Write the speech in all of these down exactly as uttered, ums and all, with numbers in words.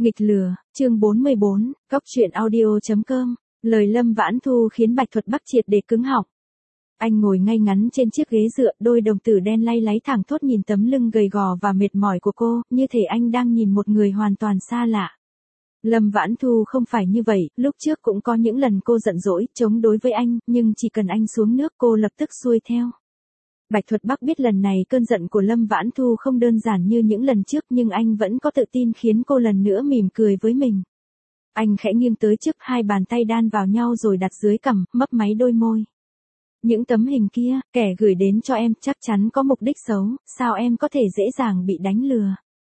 Nghịch lừa, chương bốn mươi bốn, Cóc truyện audio.com, lời Lâm Vãn Thu khiến Bạch Thuật Bắc triệt để cứng họng. Anh ngồi ngay ngắn trên chiếc ghế dựa, đôi đồng tử đen lay láy thẳng thốt nhìn tấm lưng gầy gò và mệt mỏi của cô, như thể anh đang nhìn một người hoàn toàn xa lạ. Lâm Vãn Thu không phải như vậy, lúc trước cũng có những lần cô giận dỗi, chống đối với anh, nhưng chỉ cần anh xuống nước cô lập tức xuôi theo. Bạch Thuật Bắc biết lần này cơn giận của Lâm Vãn Thu không đơn giản như những lần trước, nhưng anh vẫn có tự tin khiến cô lần nữa mỉm cười với mình. Anh khẽ nghiêng tới trước, hai bàn tay đan vào nhau rồi đặt dưới cằm, mấp máy đôi môi. Những tấm hình kia, kẻ gửi đến cho em chắc chắn có mục đích xấu, sao em có thể dễ dàng bị đánh lừa?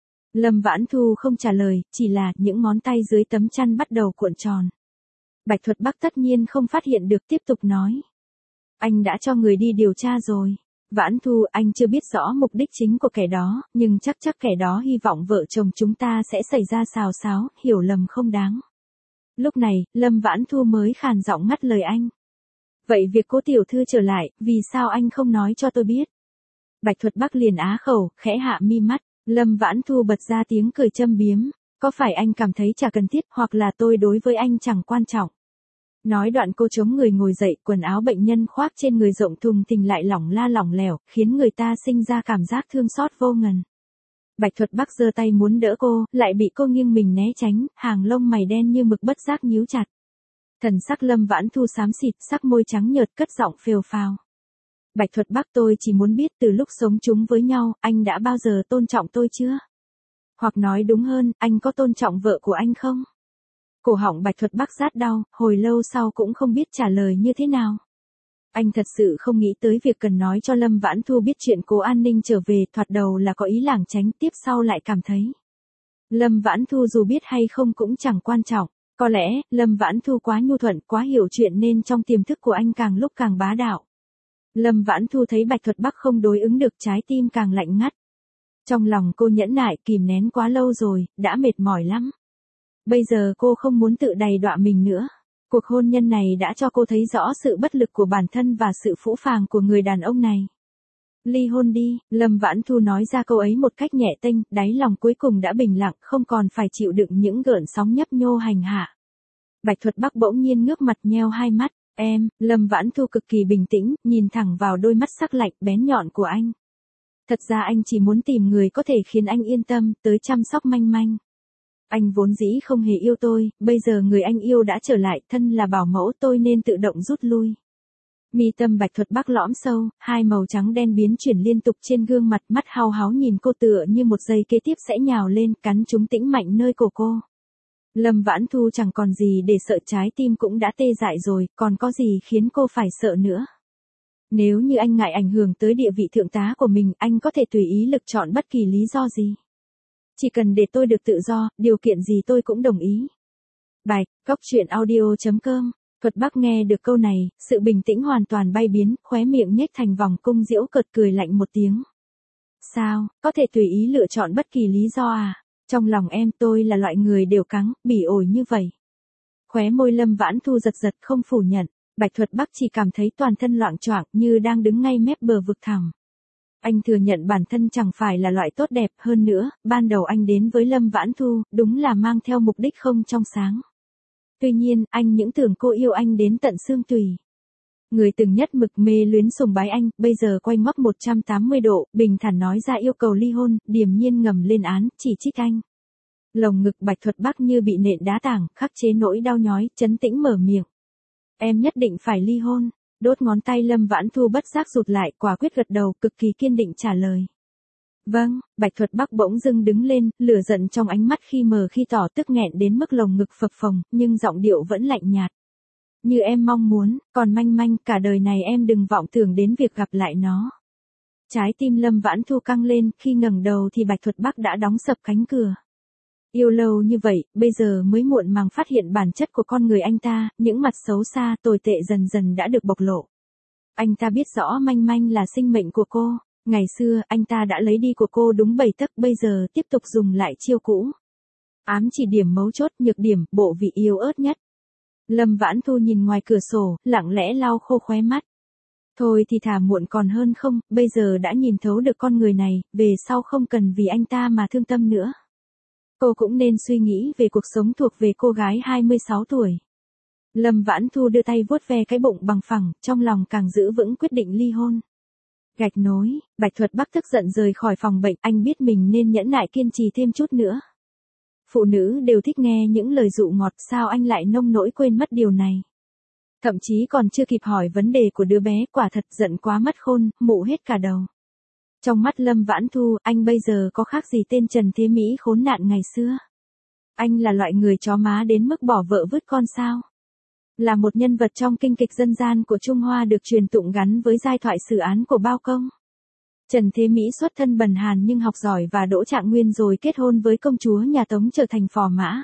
Lâm Vãn Thu không trả lời, chỉ là những ngón tay dưới tấm chăn bắt đầu cuộn tròn. Bạch Thuật Bắc tất nhiên không phát hiện được, tiếp tục nói. Anh đã cho người đi điều tra rồi. Vãn Thu, anh chưa biết rõ mục đích chính của kẻ đó, nhưng chắc chắc kẻ đó hy vọng vợ chồng chúng ta sẽ xảy ra xào xáo, hiểu lầm không đáng. Lúc này, Lâm Vãn Thu mới khàn giọng ngắt lời anh. Vậy việc cô tiểu thư trở lại, vì sao anh không nói cho tôi biết? Bạch Thuật Bắc liền á khẩu, khẽ hạ mi mắt. Lâm Vãn Thu bật ra tiếng cười châm biếm. Có phải anh cảm thấy chả cần thiết, hoặc là tôi đối với anh chẳng quan trọng? Nói đoạn cô chống người ngồi dậy, quần áo bệnh nhân khoác trên người rộng thùng thình lại lỏng la lỏng lẻo, khiến người ta sinh ra cảm giác thương xót vô ngần. Bạch Thuật Bắc giơ tay muốn đỡ cô, lại bị cô nghiêng mình né tránh, hàng lông mày đen như mực bất giác nhíu chặt. Thần sắc Lâm Vãn Thu xám xịt, sắc môi trắng nhợt, cất giọng phều phào. Bạch Thuật Bắc, tôi chỉ muốn biết từ lúc sống chung với nhau, anh đã bao giờ tôn trọng tôi chưa? Hoặc nói đúng hơn, anh có tôn trọng vợ của anh không? Cổ họng Bạch Thuật Bắc rát đau, hồi lâu sau cũng không biết trả lời như thế nào. Anh thật sự không nghĩ tới việc cần nói cho Lâm Vãn Thu biết chuyện Cố An Ninh trở về, thoạt đầu là có ý lảng tránh, tiếp sau lại cảm thấy Lâm Vãn Thu dù biết hay không cũng chẳng quan trọng. Có lẽ, Lâm Vãn Thu quá nhu thuận, quá hiểu chuyện nên trong tiềm thức của anh càng lúc càng bá đạo. Lâm Vãn Thu thấy Bạch Thuật Bắc không đối ứng được, trái tim càng lạnh ngắt. Trong lòng cô nhẫn nại, kìm nén quá lâu rồi, đã mệt mỏi lắm. Bây giờ cô không muốn tự đày đọa mình nữa. Cuộc hôn nhân này đã cho cô thấy rõ sự bất lực của bản thân và sự phũ phàng của người đàn ông này. Ly hôn đi, Lâm Vãn Thu nói ra câu ấy một cách nhẹ tênh, đáy lòng cuối cùng đã bình lặng, không còn phải chịu đựng những gợn sóng nhấp nhô hành hạ. Bạch Thuật Bắc bỗng nhiên ngước mặt nheo hai mắt, em, Lâm Vãn Thu cực kỳ bình tĩnh, nhìn thẳng vào đôi mắt sắc lạnh bén nhọn của anh. Thật ra anh chỉ muốn tìm người có thể khiến anh yên tâm, tới chăm sóc manh manh. Anh vốn dĩ không hề yêu tôi, bây giờ người anh yêu đã trở lại, thân là bảo mẫu, tôi nên tự động rút lui. Mi tâm Bạch Thuật Bắc lõm sâu, hai màu trắng đen biến chuyển liên tục trên gương mặt, mắt hao háo nhìn cô tựa như một giây kế tiếp sẽ nhào lên, cắn trúng tĩnh mạnh nơi cổ cô. Lâm Vãn Thu chẳng còn gì để sợ, trái tim cũng đã tê dại rồi, còn có gì khiến cô phải sợ nữa. Nếu như anh ngại ảnh hưởng tới địa vị thượng tá của mình, anh có thể tùy ý lựa chọn bất kỳ lý do gì. Chỉ cần để tôi được tự do, điều kiện gì tôi cũng đồng ý. Bạch, Cóc truyện audio.com. Thuật Bắc nghe được câu này, sự bình tĩnh hoàn toàn bay biến, khóe miệng nhếch thành vòng cung giễu cợt, cười lạnh một tiếng. Sao, có thể tùy ý lựa chọn bất kỳ lý do à? Trong lòng em tôi là loại người đều cắn, bỉ ổi như vậy. Khóe môi Lâm Vãn Thu giật giật, không phủ nhận. Bạch Thuật Bắc chỉ cảm thấy toàn thân loạng choạng, như đang đứng ngay mép bờ vực thẳm. Anh thừa nhận bản thân chẳng phải là loại tốt đẹp, hơn nữa, ban đầu anh đến với Lâm Vãn Thu, đúng là mang theo mục đích không trong sáng. Tuy nhiên, anh những tưởng cô yêu anh đến tận xương tùy. Người từng nhất mực mê luyến sùng bái anh, bây giờ quay ngoắt một trăm tám mươi độ, bình thản nói ra yêu cầu ly hôn, điềm nhiên ngầm lên án, chỉ trích anh. Lồng ngực Bạch Thuật Bắc như bị nện đá tảng, khắc chế nỗi đau nhói, trấn tĩnh mở miệng. Em nhất định phải ly hôn. Đốt ngón tay Lâm Vãn Thu bất giác rụt lại, quả quyết gật đầu, cực kỳ kiên định trả lời. Vâng, Bạch Thuật Bắc bỗng dưng đứng lên, lửa giận trong ánh mắt khi mờ khi tỏ, tức nghẹn đến mức lồng ngực phập phồng, nhưng giọng điệu vẫn lạnh nhạt. Như em mong muốn, còn manh manh, cả đời này em đừng vọng tưởng đến việc gặp lại nó. Trái tim Lâm Vãn Thu căng lên, khi ngẩng đầu thì Bạch Thuật Bắc đã đóng sập cánh cửa. Yêu lâu như vậy, bây giờ mới muộn màng phát hiện bản chất của con người anh ta, những mặt xấu xa, tồi tệ dần dần đã được bộc lộ. Anh ta biết rõ manh manh là sinh mệnh của cô, ngày xưa anh ta đã lấy đi của cô đúng bảy tấc, bây giờ tiếp tục dùng lại chiêu cũ. Ám chỉ điểm mấu chốt, nhược điểm, bộ vị yếu ớt nhất. Lâm Vãn Thu nhìn ngoài cửa sổ, lặng lẽ lau khô khóe mắt. Thôi thì thà muộn còn hơn không, bây giờ đã nhìn thấu được con người này, về sau không cần vì anh ta mà thương tâm nữa. Cô cũng nên suy nghĩ về cuộc sống thuộc về cô gái hai mươi sáu tuổi. Lâm Vãn Thu đưa tay vuốt ve cái bụng bằng phẳng, trong lòng càng giữ vững quyết định ly hôn. Gạch nối, Bạch Thuật Bắc tức giận rời khỏi phòng bệnh, anh biết mình nên nhẫn nại kiên trì thêm chút nữa. Phụ nữ đều thích nghe những lời dụ ngọt, sao anh lại nông nỗi quên mất điều này. Thậm chí còn chưa kịp hỏi vấn đề của đứa bé, quả thật giận quá mất khôn, mụ hết cả đầu. Trong mắt Lâm Vãn Thu, anh bây giờ có khác gì tên Trần Thế Mỹ khốn nạn ngày xưa. Anh là loại người chó má đến mức bỏ vợ vứt con sao. Là một nhân vật trong kinh kịch dân gian của Trung Hoa được truyền tụng gắn với giai thoại sử án của Bao Công. Trần Thế Mỹ xuất thân bần hàn nhưng học giỏi và đỗ trạng nguyên rồi kết hôn với công chúa nhà Tống trở thành phò mã.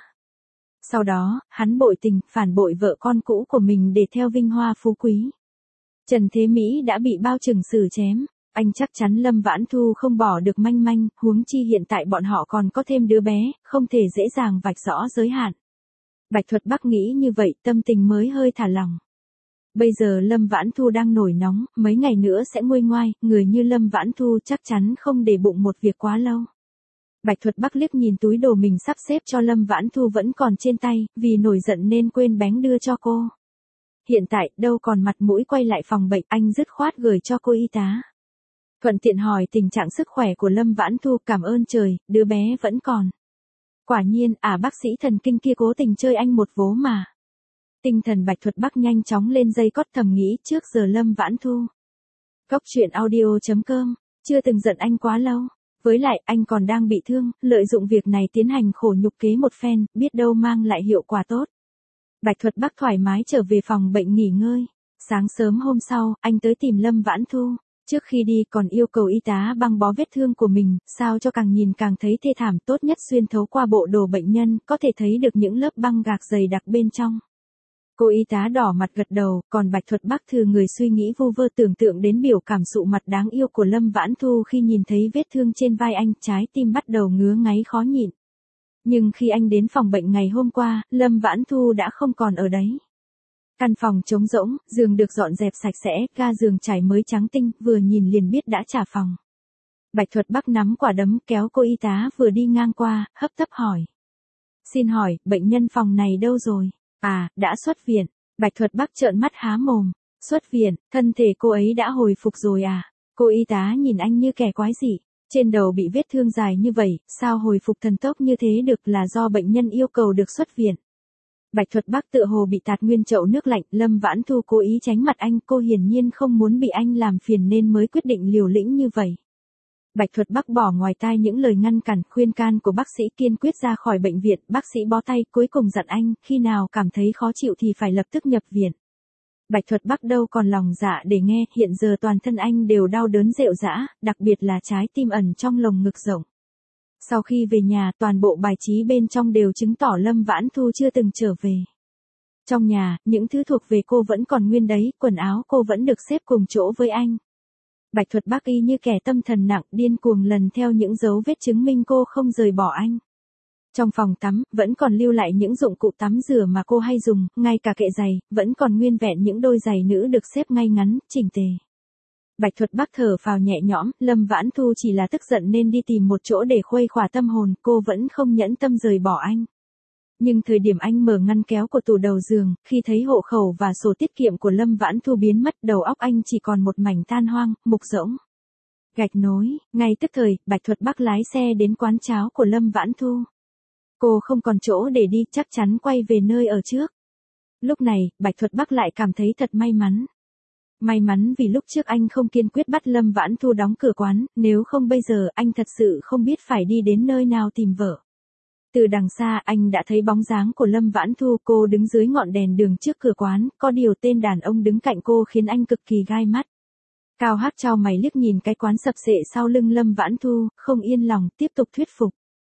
Sau đó, hắn bội tình, phản bội vợ con cũ của mình để theo vinh hoa phú quý. Trần Thế Mỹ đã bị Bao Trừng xử chém. Anh chắc chắn Lâm Vãn Thu không bỏ được manh manh, huống chi hiện tại bọn họ còn có thêm đứa bé, không thể dễ dàng vạch rõ giới hạn. Bạch Thuật Bắc nghĩ như vậy, tâm tình mới hơi thả lỏng. Bây giờ Lâm Vãn Thu đang nổi nóng, mấy ngày nữa sẽ nguôi ngoai, người như Lâm Vãn Thu chắc chắn không để bụng một việc quá lâu. Bạch Thuật Bắc liếc nhìn túi đồ mình sắp xếp cho Lâm Vãn Thu vẫn còn trên tay, vì nổi giận nên quên bánh đưa cho cô. Hiện tại, đâu còn mặt mũi quay lại phòng bệnh, anh dứt khoát gửi cho cô y tá. Thuận tiện hỏi tình trạng sức khỏe của Lâm Vãn Thu, cảm ơn trời, đứa bé vẫn còn. Quả nhiên, à bác sĩ thần kinh kia cố tình chơi anh một vố mà. Tinh thần Bạch Thuật Bắc nhanh chóng lên dây cót, thầm nghĩ trước giờ Lâm Vãn Thu. Cóc truyện audio chấm com, chưa từng giận anh quá lâu. Với lại, anh còn đang bị thương, lợi dụng việc này tiến hành khổ nhục kế một phen, biết đâu mang lại hiệu quả tốt. Bạch Thuật Bắc thoải mái trở về phòng bệnh nghỉ ngơi. Sáng sớm hôm sau, anh tới tìm Lâm Vãn Thu. Trước khi đi còn yêu cầu y tá băng bó vết thương của mình, sao cho càng nhìn càng thấy thê thảm, tốt nhất xuyên thấu qua bộ đồ bệnh nhân, có thể thấy được những lớp băng gạc dày đặc bên trong. Cô y tá đỏ mặt gật đầu, còn Bạch Thuật Bắc thừa người suy nghĩ vu vơ, tưởng tượng đến biểu cảm sụ mặt đáng yêu của Lâm Vãn Thu khi nhìn thấy vết thương trên vai anh, trái tim bắt đầu ngứa ngáy khó nhịn. Nhưng khi anh đến phòng bệnh ngày hôm qua, Lâm Vãn Thu đã không còn ở đấy. Căn phòng trống rỗng, giường được dọn dẹp sạch sẽ, ga giường trải mới trắng tinh, vừa nhìn liền biết đã trả phòng. Bạch Thuật Bắc nắm quả đấm kéo cô y tá vừa đi ngang qua, hấp tấp hỏi. Xin hỏi, bệnh nhân phòng này đâu rồi? À, đã xuất viện. Bạch Thuật Bắc trợn mắt há mồm. Xuất viện, thân thể cô ấy đã hồi phục rồi à? Cô y tá nhìn anh như kẻ quái dị. Trên đầu bị vết thương dài như vậy, sao hồi phục thần tốc như thế được, là do bệnh nhân yêu cầu được xuất viện. Bạch Thuật Bắc tựa hồ bị tạt nguyên chậu nước lạnh, Lâm Vãn Thu cố ý tránh mặt anh, cô hiển nhiên không muốn bị anh làm phiền nên mới quyết định liều lĩnh như vậy. Bạch Thuật Bắc bỏ ngoài tai những lời ngăn cản, khuyên can của bác sĩ, kiên quyết ra khỏi bệnh viện, bác sĩ bó tay, cuối cùng dặn anh, khi nào cảm thấy khó chịu thì phải lập tức nhập viện. Bạch Thuật Bắc đâu còn lòng dạ để nghe, hiện giờ toàn thân anh đều đau đớn rệu rã, đặc biệt là trái tim ẩn trong lồng ngực rộng. Sau khi về nhà, toàn bộ bài trí bên trong đều chứng tỏ Lâm Vãn Thu chưa từng trở về. Trong nhà, những thứ thuộc về cô vẫn còn nguyên đấy, quần áo cô vẫn được xếp cùng chỗ với anh. Bạch Thuật Bắc y như kẻ tâm thần nặng, điên cuồng lần theo những dấu vết chứng minh cô không rời bỏ anh. Trong phòng tắm, vẫn còn lưu lại những dụng cụ tắm rửa mà cô hay dùng, ngay cả kệ giày, vẫn còn nguyên vẹn những đôi giày nữ được xếp ngay ngắn, chỉnh tề. Bạch Thuật Bắc thở phào nhẹ nhõm, Lâm Vãn Thu chỉ là tức giận nên đi tìm một chỗ để khuây khỏa tâm hồn, cô vẫn không nhẫn tâm rời bỏ anh. Nhưng thời điểm anh mở ngăn kéo của tủ đầu giường, khi thấy hộ khẩu và sổ tiết kiệm của Lâm Vãn Thu biến mất, đầu óc anh chỉ còn một mảnh tan hoang, mục rỗng. Gạch nối, ngay tức thời, Bạch Thuật Bắc lái xe đến quán cháo của Lâm Vãn Thu. Cô không còn chỗ để đi, chắc chắn quay về nơi ở trước. Lúc này, Bạch Thuật Bắc lại cảm thấy thật may mắn. May mắn vì lúc trước anh không kiên quyết bắt Lâm Vãn Thu đóng cửa quán, nếu không bây giờ anh thật sự không biết phải đi đến nơi nào tìm vợ. Từ đằng xa anh đã thấy bóng dáng của Lâm Vãn Thu, cô đứng dưới ngọn đèn đường trước cửa quán, có điều tên đàn ông đứng cạnh cô khiến anh cực kỳ gai mắt. Cao Hắc chau mày liếc nhìn cái quán sập sệ sau lưng Lâm Vãn Thu, không yên lòng, tiếp tục thuyết phục.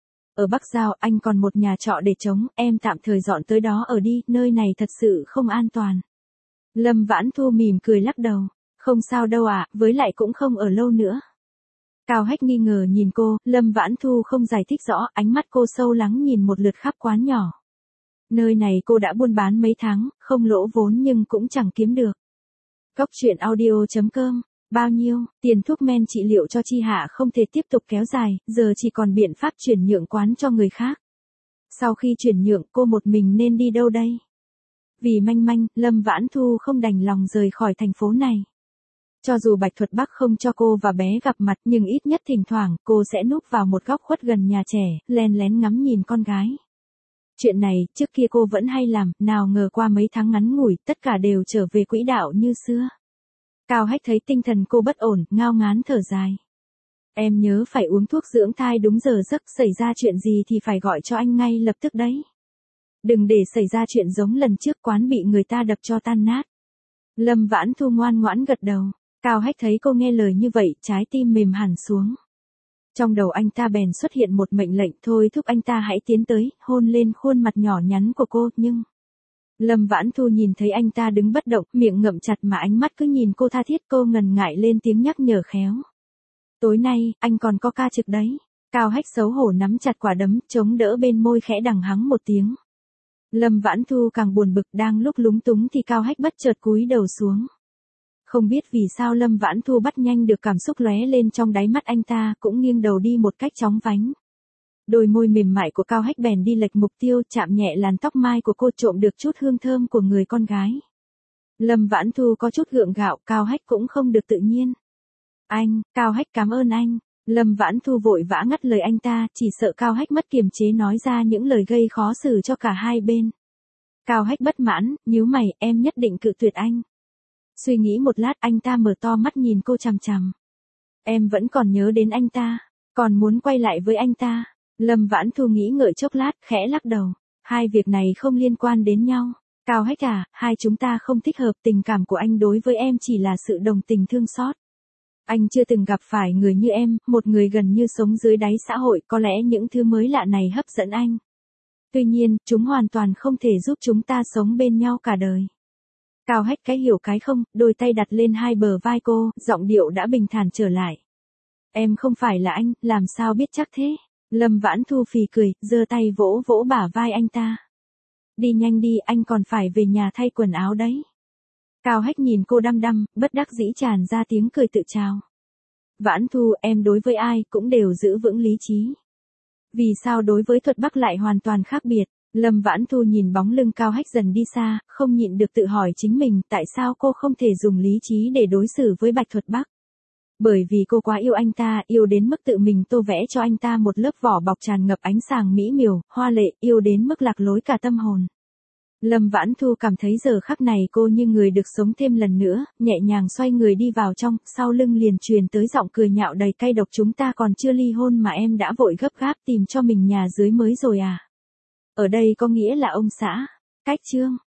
Ở Bắc Giao anh còn một nhà trọ để trống, em tạm thời dọn tới đó ở đi, nơi này thật sự không an toàn. Lâm Vãn Thu mỉm cười lắc đầu, không sao đâu ạ, à, với lại cũng không ở lâu nữa. Cao Hách nghi ngờ nhìn cô, Lâm Vãn Thu không giải thích rõ, ánh mắt cô sâu lắng nhìn một lượt khắp quán nhỏ. Nơi này cô đã buôn bán mấy tháng, không lỗ vốn nhưng cũng chẳng kiếm được. Cóc truyện audio chấm com, bao nhiêu, tiền thuốc men trị liệu cho Chi Hạ không thể tiếp tục kéo dài, giờ chỉ còn biện pháp chuyển nhượng quán cho người khác. Sau khi chuyển nhượng cô một mình nên đi đâu đây? Vì manh manh, Lâm Vãn Thu không đành lòng rời khỏi thành phố này. Cho dù Bạch Thuật Bắc không cho cô và bé gặp mặt nhưng ít nhất thỉnh thoảng cô sẽ núp vào một góc khuất gần nhà trẻ, len lén ngắm nhìn con gái. Chuyện này, trước kia cô vẫn hay làm, nào ngờ qua mấy tháng ngắn ngủi, tất cả đều trở về quỹ đạo như xưa. Cao Hách thấy tinh thần cô bất ổn, ngao ngán thở dài. Em nhớ phải uống thuốc dưỡng thai đúng giờ giấc, xảy ra chuyện gì thì phải gọi cho anh ngay lập tức đấy. Đừng để xảy ra chuyện giống lần trước quán bị người ta đập cho tan nát. Lâm Vãn Thu ngoan ngoãn gật đầu. Cao Hách thấy cô nghe lời như vậy, trái tim mềm hẳn xuống. Trong đầu anh ta bèn xuất hiện một mệnh lệnh, thôi thúc anh ta hãy tiến tới, hôn lên khuôn mặt nhỏ nhắn của cô, nhưng... Lâm Vãn Thu nhìn thấy anh ta đứng bất động, miệng ngậm chặt mà ánh mắt cứ nhìn cô tha thiết, cô ngần ngại lên tiếng nhắc nhở khéo. Tối nay, anh còn có ca trực đấy. Cao Hách xấu hổ nắm chặt quả đấm, chống đỡ bên môi khẽ đằng hắng một tiếng. Lâm Vãn Thu càng buồn bực, đang lúc lúng túng thì Cao Hách bất chợt cúi đầu xuống. Không biết vì sao Lâm Vãn Thu bắt nhanh được cảm xúc lóe lên trong đáy mắt anh ta, cũng nghiêng đầu đi một cách chóng vánh. Đôi môi mềm mại của Cao Hách bèn đi lệch mục tiêu, chạm nhẹ làn tóc mai của cô, trộm được chút hương thơm của người con gái. Lâm Vãn Thu có chút gượng gạo, Cao Hách cũng không được tự nhiên. Anh, Cao Hách cảm ơn anh. Lâm Vãn Thu vội vã ngắt lời anh ta, chỉ sợ Cao Hách mất kiềm chế nói ra những lời gây khó xử cho cả hai bên. Cao Hách bất mãn, nhíu mày, em nhất định cự tuyệt anh. Suy nghĩ một lát anh ta mở to mắt nhìn cô chằm chằm. Em vẫn còn nhớ đến anh ta, còn muốn quay lại với anh ta. Lâm Vãn Thu nghĩ ngợi chốc lát, khẽ lắc đầu. Hai việc này không liên quan đến nhau. Cao Hách à, hai chúng ta không thích hợp, tình cảm của anh đối với em chỉ là sự đồng tình thương xót. Anh chưa từng gặp phải người như em, một người gần như sống dưới đáy xã hội, có lẽ những thứ mới lạ này hấp dẫn anh. Tuy nhiên, chúng hoàn toàn không thể giúp chúng ta sống bên nhau cả đời. Cao Hách cái hiểu cái không, đôi tay đặt lên hai bờ vai cô, giọng điệu đã bình thản trở lại. Em không phải là anh, làm sao biết chắc thế? Lâm Vãn Thu phì cười, giơ tay vỗ vỗ bả vai anh ta. Đi nhanh đi, anh còn phải về nhà thay quần áo đấy. Cao Hách nhìn cô đăm đăm, bất đắc dĩ tràn ra tiếng cười tự trào. Vãn Thu, em đối với ai cũng đều giữ vững lý trí. Vì sao đối với Thuật Bắc lại hoàn toàn khác biệt? Lâm Vãn Thu nhìn bóng lưng Cao Hách dần đi xa, không nhịn được tự hỏi chính mình tại sao cô không thể dùng lý trí để đối xử với Bạch Thuật Bắc. Bởi vì cô quá yêu anh ta, yêu đến mức tự mình tô vẽ cho anh ta một lớp vỏ bọc tràn ngập ánh sáng mỹ miều, hoa lệ, yêu đến mức lạc lối cả tâm hồn. Lâm Vãn Thu cảm thấy giờ khắc này cô như người được sống thêm lần nữa, nhẹ nhàng xoay người đi vào trong, sau lưng liền truyền tới giọng cười nhạo đầy cay độc, chúng ta còn chưa ly hôn mà em đã vội gấp gáp tìm cho mình nhà dưới mới rồi à? Ở đây có nghĩa là ông xã. Cách chương